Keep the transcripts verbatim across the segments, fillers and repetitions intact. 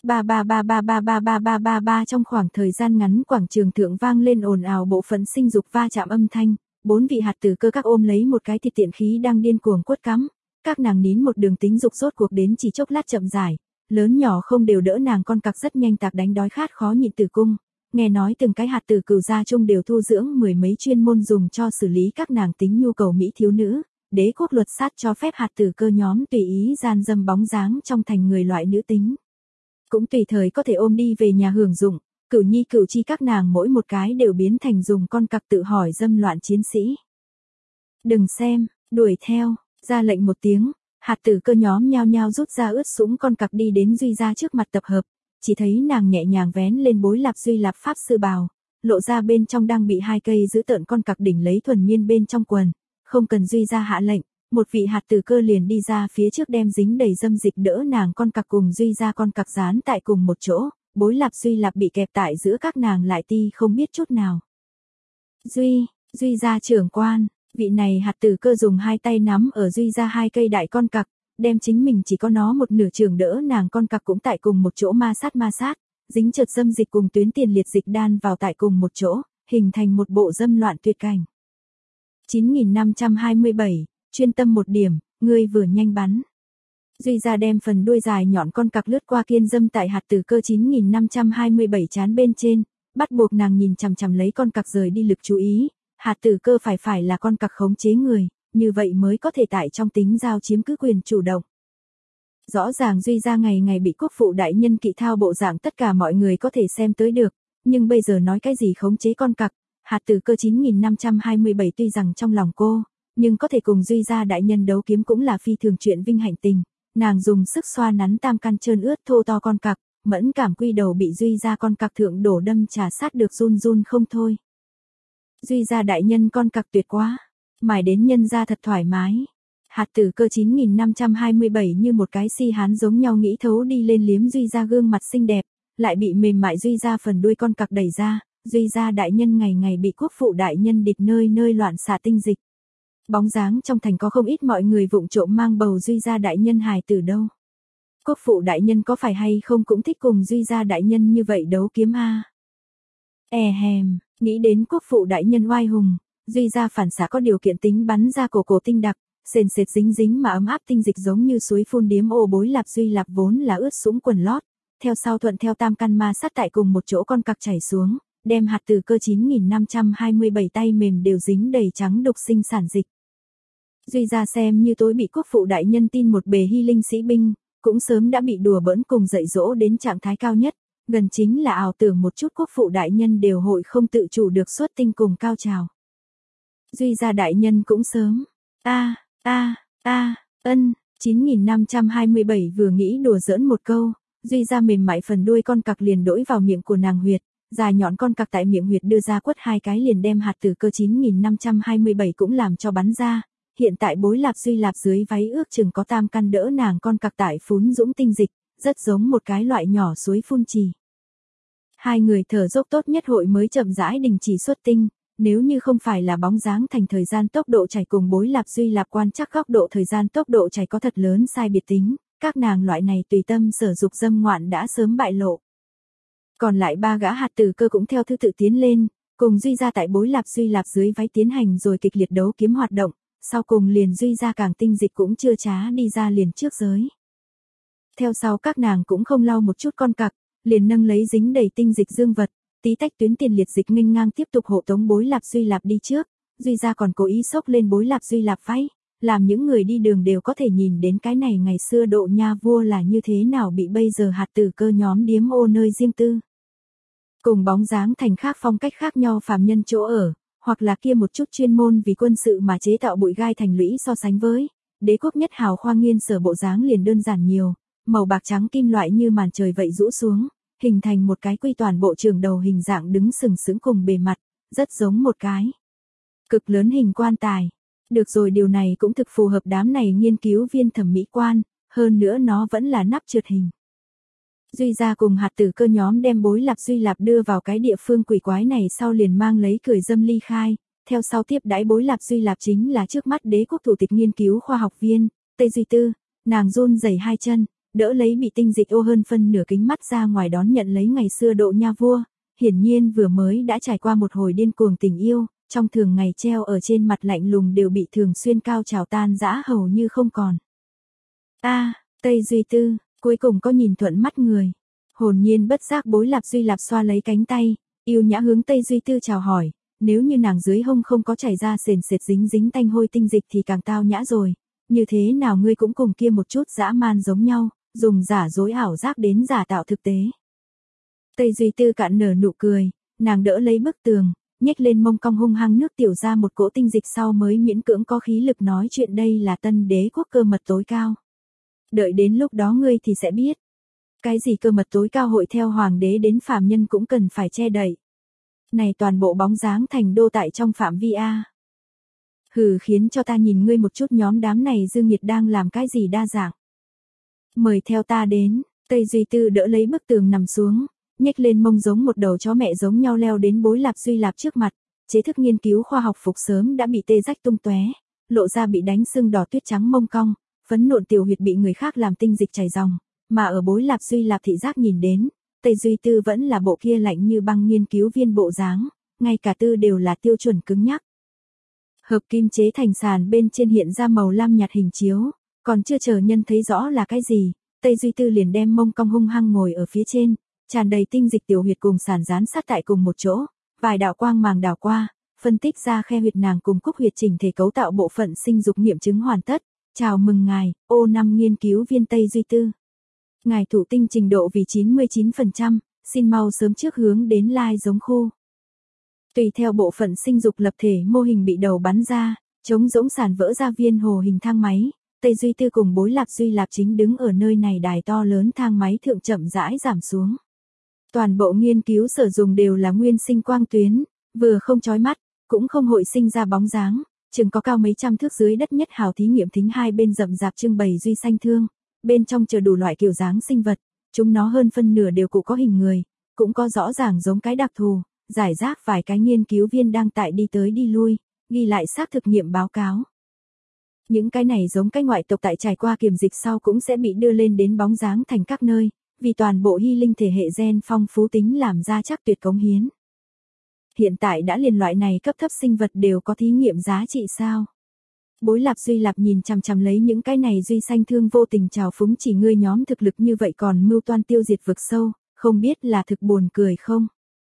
Ba ba ba ba ba ba ba ba ba ba trong khoảng thời gian ngắn quảng trường thượng vang lên ồn ào bộ phận sinh dục va chạm âm thanh, bốn vị hạt tử cơ các ôm lấy một cái thịt tiện khí đang điên cuồng quất cắm, các nàng nín một đường tính dục rốt cuộc đến chỉ chốc lát chậm rãi, lớn nhỏ không đều đỡ nàng con cặc rất nhanh tạc đánh đói khát khó nhịn tử cung, nghe nói từng cái hạt tử cửu gia chung đều thu dưỡng mười mấy chuyên môn dùng cho xử lý các nàng tính nhu cầu mỹ thiếu nữ. Đế quốc luật sát cho phép hạt tử cơ nhóm tùy ý gian dâm bóng dáng trong thành người loại nữ tính. Cũng tùy thời có thể ôm đi về nhà hưởng dụng, cửu nhi cửu chi các nàng mỗi một cái đều biến thành dùng con cặc tự hỏi dâm loạn chiến sĩ. Đừng xem, đuổi theo, ra lệnh một tiếng, hạt tử cơ nhóm nhao nhao rút ra ướt sũng con cặc đi đến Duy Gia trước mặt tập hợp, chỉ thấy nàng nhẹ nhàng vén lên bối lạp Duy Lạp pháp sư bào, lộ ra bên trong đang bị hai cây giữ tợn con cặc đỉnh lấy thuần miên bên trong quần. Không cần Duy Gia hạ lệnh, một vị hạt tử cơ liền đi ra phía trước đem dính đầy dâm dịch đỡ nàng con cặc cùng Duy Gia con cặc dán tại cùng một chỗ, bối lạp Duy Lạp bị kẹp tại giữa các nàng lại ti không biết chút nào. Duy, Duy Gia trưởng quan, vị này hạt tử cơ dùng hai tay nắm ở Duy Gia hai cây đại con cặc, đem chính mình chỉ có nó một nửa trường đỡ nàng con cặc cũng tại cùng một chỗ ma sát ma sát, dính chợt dâm dịch cùng tuyến tiền liệt dịch đan vào tại cùng một chỗ, hình thành một bộ dâm loạn tuyệt cảnh. chín nghìn năm trăm hai mươi bảy, chuyên tâm một điểm, ngươi vừa nhanh bắn. Duy Gia đem phần đuôi dài nhọn con cặc lướt qua kiên dâm tại hạt tử cơ chín nghìn năm trăm hai mươi bảy trán bên trên, bắt buộc nàng nhìn chằm chằm lấy con cặc rời đi lực chú ý, hạt tử cơ phải phải là con cặc khống chế người, như vậy mới có thể tại trong tính giao chiếm cứ quyền chủ động. Rõ ràng Duy Gia ngày ngày bị quốc phụ đại nhân kỵ thao bộ dạng tất cả mọi người có thể xem tới được, nhưng bây giờ nói cái gì khống chế con cặc. Hạt tử cơ chín nghìn năm trăm hai mươi bảy tuy rằng trong lòng cô, nhưng có thể cùng Duy Gia đại nhân đấu kiếm cũng là phi thường chuyện vinh hạnh tình, nàng dùng sức xoa nắn tam căn trơn ướt thô to con cặc, mẫn cảm quy đầu bị Duy Gia con cặc thượng đổ đâm trà sát được run run không thôi. Duy Gia đại nhân con cặc tuyệt quá, mải đến nhân gia thật thoải mái. Hạt tử cơ chín nghìn năm trăm hai mươi bảy như một cái si hán giống nhau nghĩ thấu đi lên liếm Duy Gia gương mặt xinh đẹp, lại bị mềm mại Duy Gia phần đuôi con cặc đẩy ra. Duy Gia đại nhân ngày ngày bị quốc phụ đại nhân địch nơi nơi loạn xạ tinh dịch. Bóng dáng trong thành có không ít mọi người vụng trộm mang bầu Duy Gia đại nhân hài tử đâu. Quốc phụ đại nhân có phải hay không cũng thích cùng Duy Gia đại nhân như vậy đấu kiếm a. E hèm, nghĩ đến quốc phụ đại nhân oai hùng, Duy Gia phản xạ có điều kiện tính bắn ra cổ cổ tinh đặc, sền sệt dính dính mà ấm áp tinh dịch giống như suối phun điếm ô bối lạp Duy Lạp vốn là ướt sũng quần lót, theo sau thuận theo tam căn ma sát tại cùng một chỗ con cặc chảy xuống. Đem hạt tử cơ chín nghìn năm trăm hai mươi bảy tay mềm đều dính đầy trắng đục sinh sản dịch. Duy Gia xem như tối bị quốc phụ đại nhân tin một bề hy linh sĩ binh, cũng sớm đã bị đùa bỡn cùng dạy dỗ đến trạng thái cao nhất, gần chính là ảo tưởng một chút quốc phụ đại nhân đều hội không tự chủ được xuất tinh cùng cao trào. Duy Gia đại nhân cũng sớm, a a a ân, chín nghìn năm trăm hai mươi bảy vừa nghĩ đùa giỡn một câu, Duy Gia mềm mại phần đuôi con cặc liền đỗi vào miệng của nàng huyệt. Dài nhọn con cặc tại miệng huyệt đưa ra quất hai cái liền đem hạt tử cơ chín nghìn năm trăm hai mươi bảy cũng làm cho bắn ra, hiện tại bối lạp Duy Lạp dưới váy ước chừng có tam căn đỡ nàng con cặc tại phún dũng tinh dịch, rất giống một cái loại nhỏ suối phun trì. Hai người thở dốc tốt nhất hội mới chậm rãi đình chỉ xuất tinh, nếu như không phải là bóng dáng thành thời gian tốc độ chảy cùng bối lạp Duy Lạp quan chắc góc độ thời gian tốc độ chảy có thật lớn sai biệt tính, các nàng loại này tùy tâm sở dục dâm ngoạn đã sớm bại lộ. Còn lại ba gã hạt tử cơ cũng theo thứ tự tiến lên, cùng Duy Gia tại bối lạp Duy Lạp dưới váy tiến hành rồi kịch liệt đấu kiếm hoạt động, sau cùng liền Duy Gia càng tinh dịch cũng chưa trá đi ra liền trước giới. Theo sau các nàng cũng không lau một chút con cặc, liền nâng lấy dính đầy tinh dịch dương vật, tí tách tuyến tiền liệt dịch nghênh ngang tiếp tục hộ tống bối lạp Duy Lạp đi trước, Duy Gia còn cố ý xốc lên bối lạp Duy Lạp váy, làm những người đi đường đều có thể nhìn đến cái này ngày xưa độ nha vua là như thế nào bị bây giờ hạt tử cơ nhóm điếm ô nơi riêng tư. Cùng bóng dáng thành khác phong cách khác nhau phàm nhân chỗ ở, hoặc là kia một chút chuyên môn vì quân sự mà chế tạo bụi gai thành lũy so sánh với, đế quốc nhất hào khoa nghiên sở bộ dáng liền đơn giản nhiều, màu bạc trắng kim loại như màn trời vậy rũ xuống, hình thành một cái quy toàn bộ trường đầu hình dạng đứng sừng sững cùng bề mặt, rất giống một cái cực lớn hình quan tài. Được rồi, điều này cũng thực phù hợp đám này nghiên cứu viên thẩm mỹ quan, hơn nữa nó vẫn là nắp trượt hình. Duy Gia cùng hạt tử cơ nhóm đem bối lạp Duy Lạp đưa vào cái địa phương quỷ quái này sau liền mang lấy cười dâm ly khai, theo sau tiếp đãi bối lạp Duy Lạp chính là trước mắt đế quốc thủ tịch nghiên cứu khoa học viên, Tây Duy Tư, nàng run rẩy hai chân, đỡ lấy bị tinh dịch ô hơn phân nửa kính mắt ra ngoài đón nhận lấy ngày xưa độ nha vua, hiển nhiên vừa mới đã trải qua một hồi điên cuồng tình yêu, trong thường ngày treo ở trên mặt lạnh lùng đều bị thường xuyên cao trào tan rã hầu như không còn. A, Tây Duy Tư, cuối cùng có nhìn thuận mắt người. Hồn nhiên bất giác Bối Lạp Duy Lạp xoa lấy cánh tay, yêu nhã hướng Tây Duy Tư chào hỏi, nếu như nàng dưới hông không có chảy ra sền sệt dính dính tanh hôi tinh dịch thì càng tao nhã rồi, như thế nào ngươi cũng cùng kia một chút dã man giống nhau, dùng giả dối ảo giác đến giả tạo thực tế. Tây Duy Tư cạn nở nụ cười, nàng đỡ lấy bức tường, nhếch lên mông cong hung hăng nước tiểu ra một cỗ tinh dịch sau mới miễn cưỡng có khí lực nói chuyện đây là tân đế quốc cơ mật tối cao. Đợi đến lúc đó ngươi thì sẽ biết. Cái gì cơ mật tối cao hội theo hoàng đế đến phàm nhân cũng cần phải che đậy. Này toàn bộ bóng dáng thành đô tại trong phạm vi A. Hừ, khiến cho ta nhìn ngươi một chút, nhóm đám này dương nhiệt đang làm cái gì đa dạng. Mời theo ta đến, Tây Duy Tư đỡ lấy bức tường nằm xuống, nhếch lên mông giống một đầu chó mẹ giống nhau leo đến Bối Lạp Duy Lạp trước mặt, chế thức nghiên cứu khoa học phục sớm đã bị tê rách tung tóe, lộ ra bị đánh sưng đỏ tuyết trắng mông cong, phấn nộn tiểu huyệt bị người khác làm tinh dịch chảy ròng, mà ở Bối Lạp Duy Lạp thị giác nhìn đến, Tây Duy Tư vẫn là bộ kia lạnh như băng nghiên cứu viên bộ dáng, ngay cả tư đều là tiêu chuẩn cứng nhắc. Hợp kim chế thành sàn bên trên hiện ra màu lam nhạt hình chiếu, còn chưa chờ nhân thấy rõ là cái gì, Tây Duy Tư liền đem mông cong hung hăng ngồi ở phía trên, tràn đầy tinh dịch tiểu huyệt cùng sàn dán sát tại cùng một chỗ, vài đạo quang màng đảo qua, phân tích ra khe huyệt nàng cùng cúc huyệt chỉnh thể cấu tạo bộ phận sinh dục nghiệm chứng hoàn tất. Chào mừng ngài, ô năm nghiên cứu viên Tây Duy Tư. Ngài thụ tinh trình độ vì chín mươi chín phần trăm, xin mau sớm trước hướng đến lai giống khu. Tùy theo bộ phận sinh dục lập thể mô hình bị đầu bắn ra, trống rỗng sàn vỡ ra viên hồ hình thang máy, Tây Duy Tư cùng Bối Lạp Duy Lạp chính đứng ở nơi này đài to lớn thang máy thượng chậm rãi giảm xuống. Toàn bộ nghiên cứu sử dụng đều là nguyên sinh quang tuyến, vừa không chói mắt, cũng không hội sinh ra bóng dáng, chừng có cao mấy trăm thước dưới đất nhất hào thí nghiệm thính hai bên rậm rạp trưng bày duy xanh thương, bên trong chờ đủ loại kiểu dáng sinh vật, chúng nó hơn phân nửa đều cụ có hình người, cũng có rõ ràng giống cái đặc thù, giải rác vài cái nghiên cứu viên đang tại đi tới đi lui, ghi lại xác thực nghiệm báo cáo. Những cái này giống cái ngoại tộc tại trải qua kiểm dịch sau cũng sẽ bị đưa lên đến bóng dáng thành các nơi, vì toàn bộ hy linh thể hệ gen phong phú tính làm ra chắc tuyệt cống hiến. Hiện tại đã liền loại này cấp thấp sinh vật đều có thí nghiệm giá trị sao? Bối Lạp Duy Lạp nhìn chằm chằm lấy những cái này duy xanh thương vô tình trào phúng chỉ ngươi nhóm thực lực như vậy còn mưu toan tiêu diệt vực sâu, không biết là thực buồn cười không?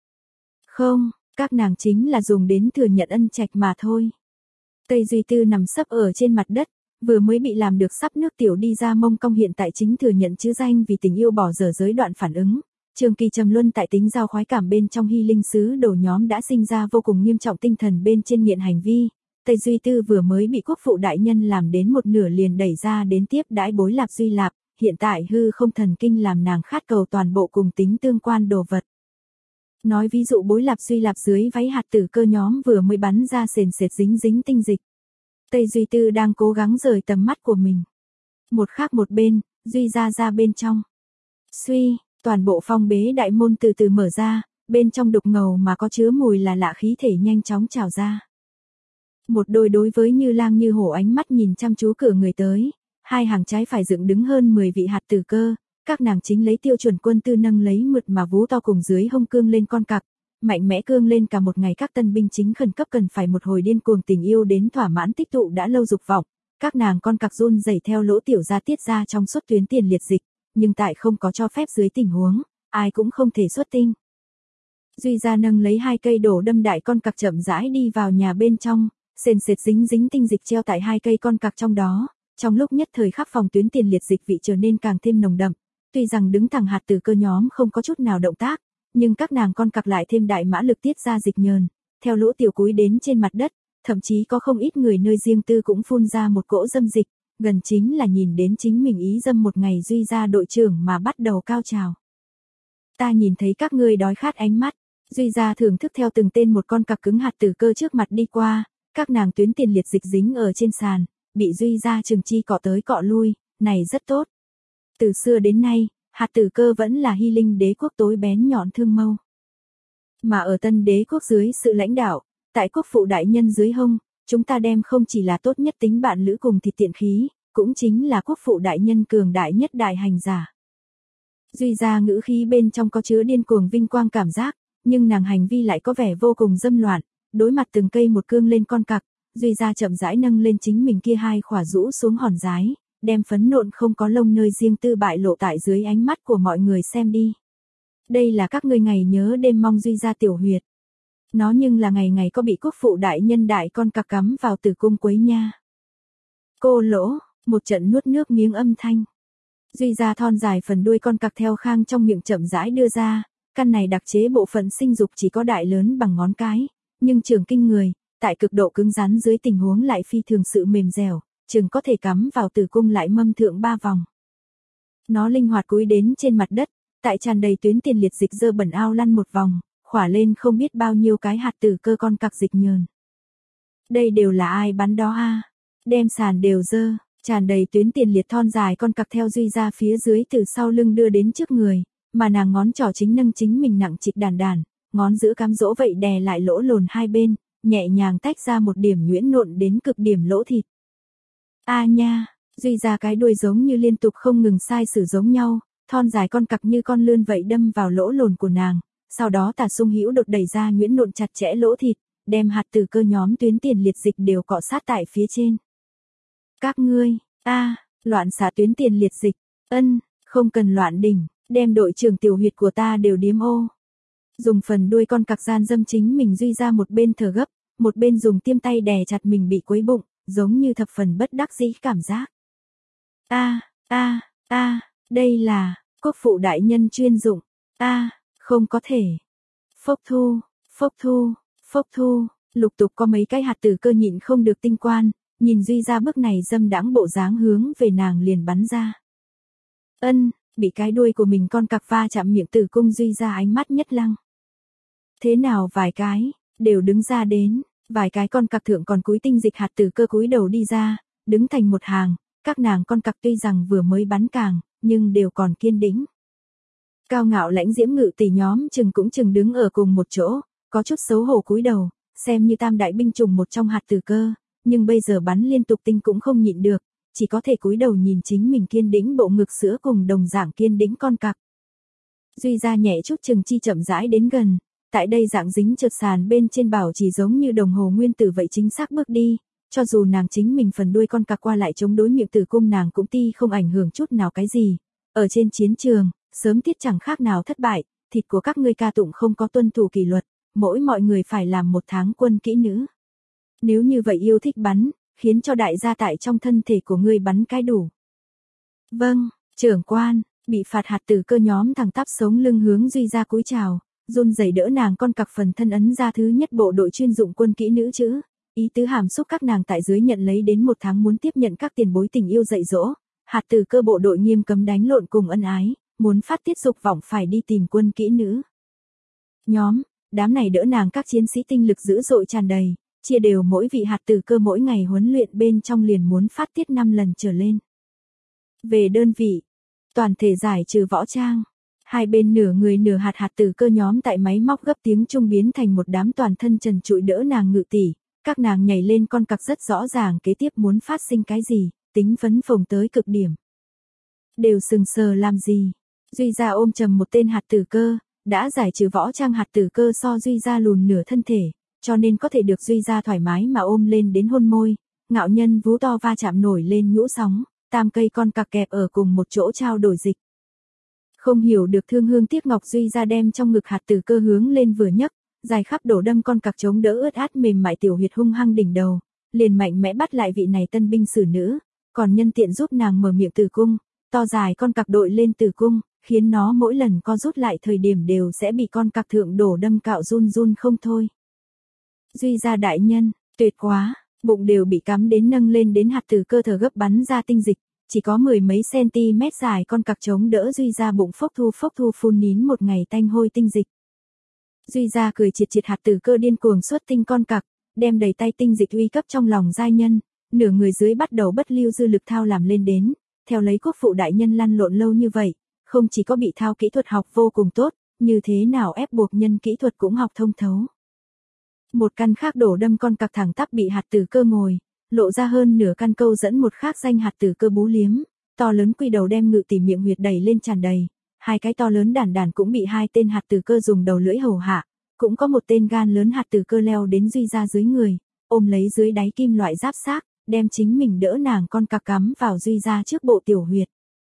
Không, các nàng chính là dùng đến thừa nhận ân trạch mà thôi. Tây Duy Tư nằm sấp ở trên mặt đất, vừa mới bị làm được sắp nước tiểu đi ra mông cong hiện tại chính thừa nhận chữ danh vì tình yêu bỏ dở giới đoạn phản ứng. Trường kỳ trầm luân tại tính giao khoái cảm bên trong hy linh sứ đồ nhóm đã sinh ra vô cùng nghiêm trọng tinh thần bên trên nghiện hành vi. Tây Duy Tư vừa mới bị quốc phụ đại nhân làm đến một nửa liền đẩy ra đến tiếp đãi Bối Lạp Duy Lạp, hiện tại hư không thần kinh làm nàng khát cầu toàn bộ cùng tính tương quan đồ vật. Nói ví dụ Bối Lạp Duy Lạp dưới váy hạt tử cơ nhóm vừa mới bắn ra sền sệt dính dính tinh dịch. Tây Duy Tư đang cố gắng rời tầm mắt của mình. Một khác một bên, Duy ra ra bên trong. Suy, toàn bộ phong bế đại môn từ từ mở ra, bên trong đục ngầu mà có chứa mùi là lạ khí thể nhanh chóng trào ra. Một đôi đối với như lang như hổ ánh mắt nhìn chăm chú cửa người tới, hai hàng trái phải dựng đứng hơn mười vị hạt tử cơ, các nàng chính lấy tiêu chuẩn quân tư nâng lấy mượt mà vú to cùng dưới hông cương lên con cặc, mạnh mẽ cương lên cả một ngày các tân binh chính khẩn cấp cần phải một hồi điên cuồng tình yêu đến thỏa mãn tích tụ đã lâu dục vọng, các nàng con cặc run rẩy theo lỗ tiểu ra tiết ra trong suốt tuyến tiền liệt dịch, nhưng tại không có cho phép dưới tình huống, ai cũng không thể xuất tinh. Duy ra nâng lấy hai cây đổ đâm đại con cặc chậm rãi đi vào nhà bên trong, sền sệt dính dính tinh dịch treo tại hai cây con cặc trong đó, trong lúc nhất thời khắp phòng tuyến tiền liệt dịch vị trở nên càng thêm nồng đậm, tuy rằng đứng thẳng hạt tử cơ nhóm không có chút nào động tác, nhưng các nàng con cặc lại thêm đại mã lực tiết ra dịch nhờn, theo lỗ tiểu cúi đến trên mặt đất, thậm chí có không ít người nơi riêng tư cũng phun ra một cỗ dâm dịch, gần chính là nhìn đến chính mình ý dâm một ngày Duy ra đội trưởng mà bắt đầu cao trào. Ta nhìn thấy các ngươi đói khát ánh mắt, Duy ra thưởng thức theo từng tên một con cặc cứng hạt tử cơ trước mặt đi qua, các nàng tuyến tiền liệt dịch dính ở trên sàn, bị Duy ra trường chi cọ tới cọ lui, này rất tốt. Từ xưa đến nay, hạt tử cơ vẫn là hy linh đế quốc tối bén nhọn thương mâu. Mà ở tân đế quốc dưới sự lãnh đạo, tại quốc phụ đại nhân dưới hông, chúng ta đem không chỉ là tốt nhất tính bạn lữ cùng thịt tiện khí, cũng chính là quốc phụ đại nhân cường đại nhất đại hành giả. Duy ra ngữ khí bên trong có chứa điên cuồng vinh quang cảm giác, nhưng nàng hành vi lại có vẻ vô cùng dâm loạn, đối mặt từng cây một cương lên con cặc, Duy ra chậm rãi nâng lên chính mình kia hai khỏa rũ xuống hòn rái, đem phấn nộn không có lông nơi riêng tư bại lộ tại dưới ánh mắt của mọi người xem đi. Đây là các ngươi ngày nhớ đêm mong Duy ra tiểu huyệt. Nó nhưng là ngày ngày có bị quốc phụ đại nhân đại con cặc cắm vào tử cung quấy nha. Cô lỗ, một trận nuốt nước miếng âm thanh. Duy ra thon dài phần đuôi con cặc theo khang trong miệng chậm rãi đưa ra, căn này đặc chế bộ phận sinh dục chỉ có đại lớn bằng ngón cái, nhưng trường kinh người, tại cực độ cứng rắn dưới tình huống lại phi thường sự mềm dẻo, chừng có thể cắm vào tử cung lại mâm thượng ba vòng. Nó linh hoạt cúi đến trên mặt đất, tại tràn đầy tuyến tiền liệt dịch dơ bẩn ao lăn một vòng, khỏa lên không biết bao nhiêu cái hạt tử cơ con cặc dịch nhờn. Đây đều là ai bắn đó a? Đem sàn đều dơ, tràn đầy tuyến tiền liệt thon dài con cặc theo Duy ra phía dưới từ sau lưng đưa đến trước người, mà nàng ngón trỏ chính nâng chính mình nặng trịch đàn đàn, ngón giữa cám dỗ vậy đè lại lỗ lồn hai bên, nhẹ nhàng tách ra một điểm nhuyễn nộn đến cực điểm lỗ thịt. A nha, Duy ra cái đuôi giống như liên tục không ngừng sai sử giống nhau, thon dài con cặc như con lươn vậy đâm vào lỗ lồn của nàng, sau đó tả sung hữu đột đẩy ra nhuyễn nộn chặt chẽ lỗ thịt, đem hạt tử cơ nhóm tuyến tiền liệt dịch đều cọ sát tại phía trên. Các ngươi, a, loạn xả tuyến tiền liệt dịch, ân, không cần loạn đỉnh, đem đội trưởng tiểu huyệt của ta đều điếm ô. Dùng phần đuôi con cặc gian dâm chính mình Duy ra một bên thở gấp, một bên dùng tiêm tay đè chặt mình bị quấy bụng, giống như thập phần bất đắc dĩ cảm giác. A, a, a, đây là quốc phụ đại nhân chuyên dụng. A, không có thể. Phốc thu, phốc thu, phốc thu, lục tục có mấy cái hạt tử cơ nhịn không được tinh quan, nhìn Duy ra bước này dâm đãng bộ dáng hướng về nàng liền bắn ra. Ân, bị cái đuôi của mình con cặc va chạm miệng tử cung Duy ra ánh mắt nhất lăng. Thế nào vài cái, đều đứng ra đến, vài cái con cặc thượng còn cúi tinh dịch hạt tử cơ cúi đầu đi ra, đứng thành một hàng, các nàng con cặc tuy rằng vừa mới bắn càng, nhưng đều còn kiên đĩnh. Cao ngạo lãnh diễm ngự tỷ nhóm chừng cũng chừng đứng ở cùng một chỗ, có chút xấu hổ cúi đầu, xem như tam đại binh chủng một trong hạt tử cơ, nhưng bây giờ bắn liên tục tinh cũng không nhịn được, chỉ có thể cúi đầu nhìn chính mình kiên đĩnh bộ ngực sữa cùng đồng dạng kiên đĩnh con cặc. Duy ra nhẹ chút chừng chi chậm rãi đến gần, tại đây dạng dính trượt sàn bên trên bảo chỉ giống như đồng hồ nguyên tử vậy chính xác bước đi, cho dù nàng chính mình phần đuôi con cặc qua lại chống đối miệng tử cung nàng cũng ti không ảnh hưởng chút nào cái gì. Ở trên chiến trường, sớm tiết chẳng khác nào thất bại, thịt của các ngươi ca tụng không có tuân thủ kỷ luật, mỗi mọi người phải làm một tháng quân kỹ nữ. Nếu như vậy yêu thích bắn, khiến cho đại gia tại trong thân thể của ngươi bắn cái đủ. Vâng, trưởng quan, bị phạt hạt tử cơ nhóm thẳng tắp sống lưng hướng Duy ra cúi chào, run rẩy đỡ nàng con cặc phần thân ấn ra thứ nhất bộ đội chuyên dụng quân kỹ nữ chữ, ý tứ hàm xúc các nàng tại dưới nhận lấy đến một tháng muốn tiếp nhận các tiền bối tình yêu dạy dỗ, hạt tử cơ bộ đội nghiêm cấm đánh lộn cùng ân ái, muốn phát tiết dục vọng phải đi tìm quân kỹ nữ. Nhóm, đám này đỡ nàng các chiến sĩ tinh lực dữ dội tràn đầy, chia đều mỗi vị hạt tử cơ mỗi ngày huấn luyện bên trong liền muốn phát tiết năm lần trở lên. Về đơn vị, toàn thể giải trừ võ trang, hai bên nửa người nửa hạt hạt tử cơ nhóm tại máy móc gấp tiếng trung biến thành một đám toàn thân trần trụi đỡ nàng ngự tỷ, các nàng nhảy lên con cặc rất rõ ràng kế tiếp muốn phát sinh cái gì, tính phấn phồng tới cực điểm. Đều sừng sờ làm gì? Duy ra ôm chầm một tên hạt tử cơ, đã giải trừ võ trang hạt tử cơ so Duy ra lùn nửa thân thể, cho nên có thể được Duy ra thoải mái mà ôm lên đến hôn môi, ngạo nhân vú to va chạm nổi lên nhũ sóng, tam cây con cặc kẹp ở cùng một chỗ trao đổi dịch. Không hiểu được thương hương tiếc ngọc Duy ra đem trong ngực hạt tử cơ hướng lên vừa nhấc, dài khắp đổ đâm con cặc chống đỡ ướt át mềm mại tiểu huyệt hung hăng đỉnh đầu, liền mạnh mẽ bắt lại vị này tân binh sử nữ, còn nhân tiện giúp nàng mở miệng tử cung, to dài con cặc đội lên tử cung, khiến nó mỗi lần co rút lại thời điểm đều sẽ bị con cặc thượng đổ đâm cạo run run không thôi. Duy ra đại nhân, tuyệt quá, bụng đều bị cắm đến nâng lên đến hạt tử cơ thở gấp bắn ra tinh dịch, chỉ có mười mấy cm dài con cặc chống đỡ Duy ra bụng phốc thu phốc thu phun nín một ngày tanh hôi tinh dịch. Duy ra cười triệt triệt hạt tử cơ điên cuồng xuất tinh con cặc, đem đầy tay tinh dịch uy cấp trong lòng giai nhân, nửa người dưới bắt đầu bất lưu dư lực thao làm lên đến, theo lấy quốc phụ đại nhân lăn lộn lâu như vậy, không chỉ có bị thao kỹ thuật học vô cùng tốt, như thế nào ép buộc nhân kỹ thuật cũng học thông thấu. Một căn khác đổ đâm con cặc thẳng tắp bị hạt tử cơ ngồi, lộ ra hơn nửa căn câu dẫn một khác danh hạt tử cơ bú liếm, to lớn quy đầu đem ngự tỷ miệng huyệt đẩy lên tràn đầy, hai cái to lớn đàn đàn cũng bị hai tên hạt tử cơ dùng đầu lưỡi hầu hạ, cũng có một tên gan lớn hạt tử cơ leo đến Duy Gia dưới người, ôm lấy dưới đáy kim loại giáp xác, đem chính mình đỡ nàng con cặc cắm vào Duy Gia trước bộ tiểu huyệt.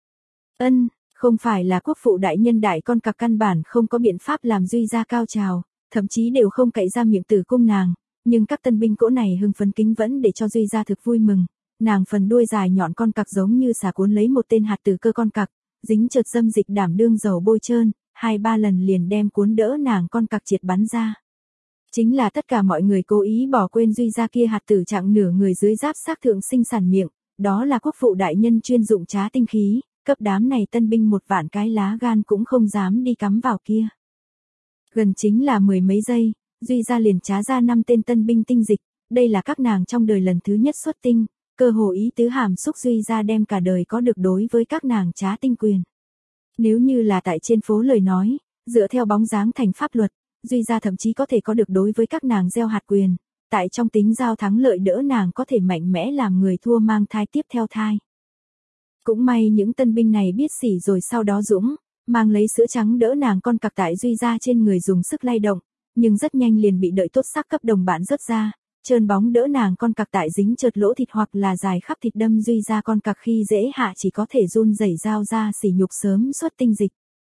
Ân, không phải là quốc phụ đại nhân đại con cặc căn bản không có biện pháp làm Duy Gia cao trào, thậm chí đều không cậy ra miệng tử cung nàng, nhưng các tân binh cỗ này hưng phấn kính vẫn để cho Duy Gia thực vui mừng, nàng phần đuôi dài nhọn con cặc giống như xà cuốn lấy một tên hạt tử cơ con cặc, dính chợt dâm dịch đảm đương dầu bôi trơn, hai ba lần liền đem cuốn đỡ nàng con cặc triệt bắn ra. Chính là tất cả mọi người cố ý bỏ quên Duy Gia kia hạt tử trạng nửa người dưới giáp xác thượng sinh sản miệng, đó là quốc phụ đại nhân chuyên dụng trá tinh khí, cấp đám này tân binh một vạn cái lá gan cũng không dám đi cắm vào kia. Gần chính là mười mấy giây, Duy Gia liền trá ra năm tên tân binh tinh dịch, đây là các nàng trong đời lần thứ nhất xuất tinh, cơ hồ ý tứ hàm xúc Duy Gia đem cả đời có được đối với các nàng trá tinh quyền. Nếu như là tại trên phố lời nói, dựa theo bóng dáng thành pháp luật, Duy Gia thậm chí có thể có được đối với các nàng gieo hạt quyền, tại trong tính giao thắng lợi đỡ nàng có thể mạnh mẽ làm người thua mang thai tiếp theo thai. Cũng may những tân binh này biết xỉ rồi sau đó dũng, mang lấy sữa trắng đỡ nàng con cặc tại Duy Gia trên người dùng sức lay động, nhưng rất nhanh liền bị đợi tốt sắc cấp đồng bạn rớt ra, trơn bóng đỡ nàng con cặc tại dính trượt lỗ thịt hoặc là dài khắp thịt đâm Duy Gia con cặc khi dễ hạ chỉ có thể run rẩy dao ra sỉ nhục sớm xuất tinh dịch.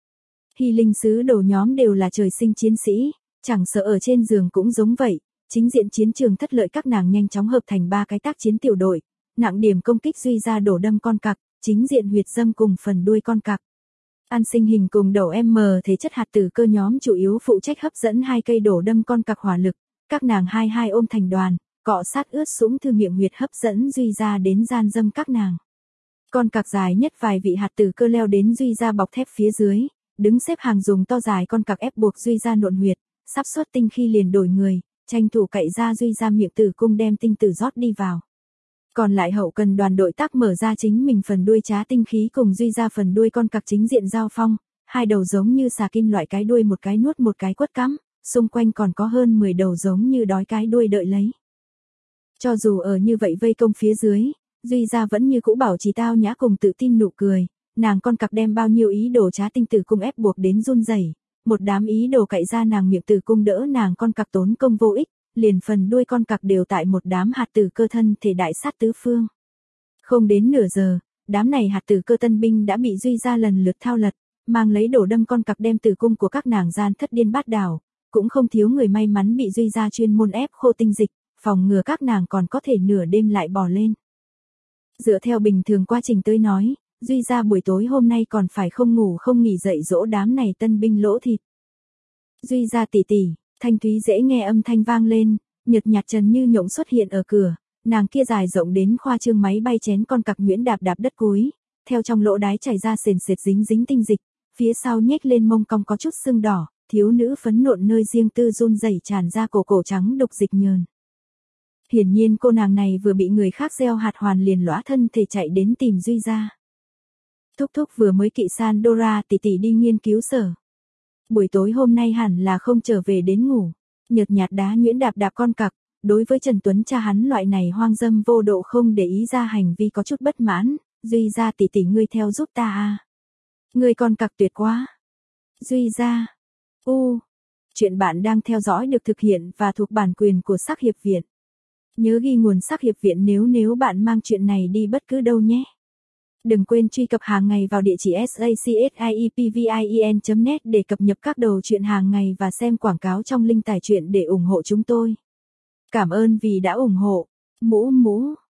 Hy linh sứ đồ nhóm đều là trời sinh chiến sĩ, chẳng sợ ở trên giường cũng giống vậy, chính diện chiến trường thất lợi các nàng nhanh chóng hợp thành ba cái tác chiến tiểu đội, nặng điểm công kích Duy Gia đổ đâm con cặc, chính diện huyệt dâm cùng phần đuôi con cặc. An sinh hình cùng đầu M thế chất hạt tử cơ nhóm chủ yếu phụ trách hấp dẫn hai cây đổ đâm con cặc hỏa lực, các nàng hai hai ôm thành đoàn, cọ sát ướt sũng thư miệng huyệt hấp dẫn Duy Gia đến gian dâm các nàng. Con cặc dài nhất vài vị hạt tử cơ leo đến Duy Gia bọc thép phía dưới, đứng xếp hàng dùng to dài con cặc ép buộc Duy Gia nộn huyệt, sắp xuất tinh khi liền đổi người, tranh thủ cậy ra Duy Gia miệng tử cung đem tinh tử rót đi vào. Còn lại hậu cần đoàn đội tác mở ra chính mình phần đuôi trá tinh khí cùng Duy Gia phần đuôi con cặc chính diện giao phong, hai đầu giống như xà kim loại cái đuôi một cái nuốt một cái quất cắm, xung quanh còn có hơn mười đầu giống như đói cái đuôi đợi lấy. Cho dù ở như vậy vây công phía dưới, Duy Gia vẫn như cũ bảo trì tao nhã cùng tự tin nụ cười, nàng con cặc đem bao nhiêu ý đồ trá tinh tử cung ép buộc đến run rẩy, một đám ý đồ cậy ra nàng miệng tử cung đỡ nàng con cặc tốn công vô ích, liền phần đuôi con cặc đều tại một đám hạt tử cơ thân thể đại sát tứ phương. Không đến nửa giờ, đám này hạt tử cơ tân binh đã bị Duy Gia lần lượt thao lật, mang lấy đổ đâm con cặc đem tử cung của các nàng gian thất điên bát đảo, cũng không thiếu người may mắn bị Duy Gia chuyên môn ép khô tinh dịch, phòng ngừa các nàng còn có thể nửa đêm lại bò lên. Dựa theo bình thường quá trình tới nói, Duy Gia buổi tối hôm nay còn phải không ngủ không nghỉ dậy dỗ đám này tân binh lỗ thịt. Duy Gia tỷ tỷ, thanh thúy dễ nghe âm thanh vang lên, nhợt nhạt Trần Như Nhộng xuất hiện ở cửa, nàng kia dài rộng đến khoa trương máy bay chén con cặc nhuyễn đạp đạp đất cối, theo trong lỗ đái chảy ra sền sệt dính dính tinh dịch, phía sau nhếch lên mông cong có chút sưng đỏ, thiếu nữ phấn nộn nơi riêng tư run rẩy tràn ra cổ cổ trắng đục dịch nhờn. Hiển nhiên cô nàng này vừa bị người khác gieo hạt hoàn liền lõa thân thể chạy đến tìm Duy Gia. Thúc thúc vừa mới kỵ Sandora tỷ tỷ đi nghiên cứu sở. Buổi tối hôm nay hẳn là không trở về đến ngủ, nhợt nhạt đá nhuyễn đạp đạp con cặc, đối với Trần Tuấn cha hắn loại này hoang dâm vô độ không để ý ra hành vi có chút bất mãn, Duy Gia tỷ tỷ ngươi theo giúp ta a. Ngươi con cặc tuyệt quá. Duy Gia. U. Chuyện bạn đang theo dõi được thực hiện và thuộc bản quyền của Sắc Hiệp Viện. Nhớ ghi nguồn Sắc Hiệp Viện nếu nếu bạn mang chuyện này đi bất cứ đâu nhé. Đừng quên truy cập hàng ngày vào địa chỉ sacshiepvien chấm net để cập nhật các đầu truyện hàng ngày và xem quảng cáo trong link tải truyện để ủng hộ chúng tôi. Cảm ơn vì đã ủng hộ. Mũ mũ.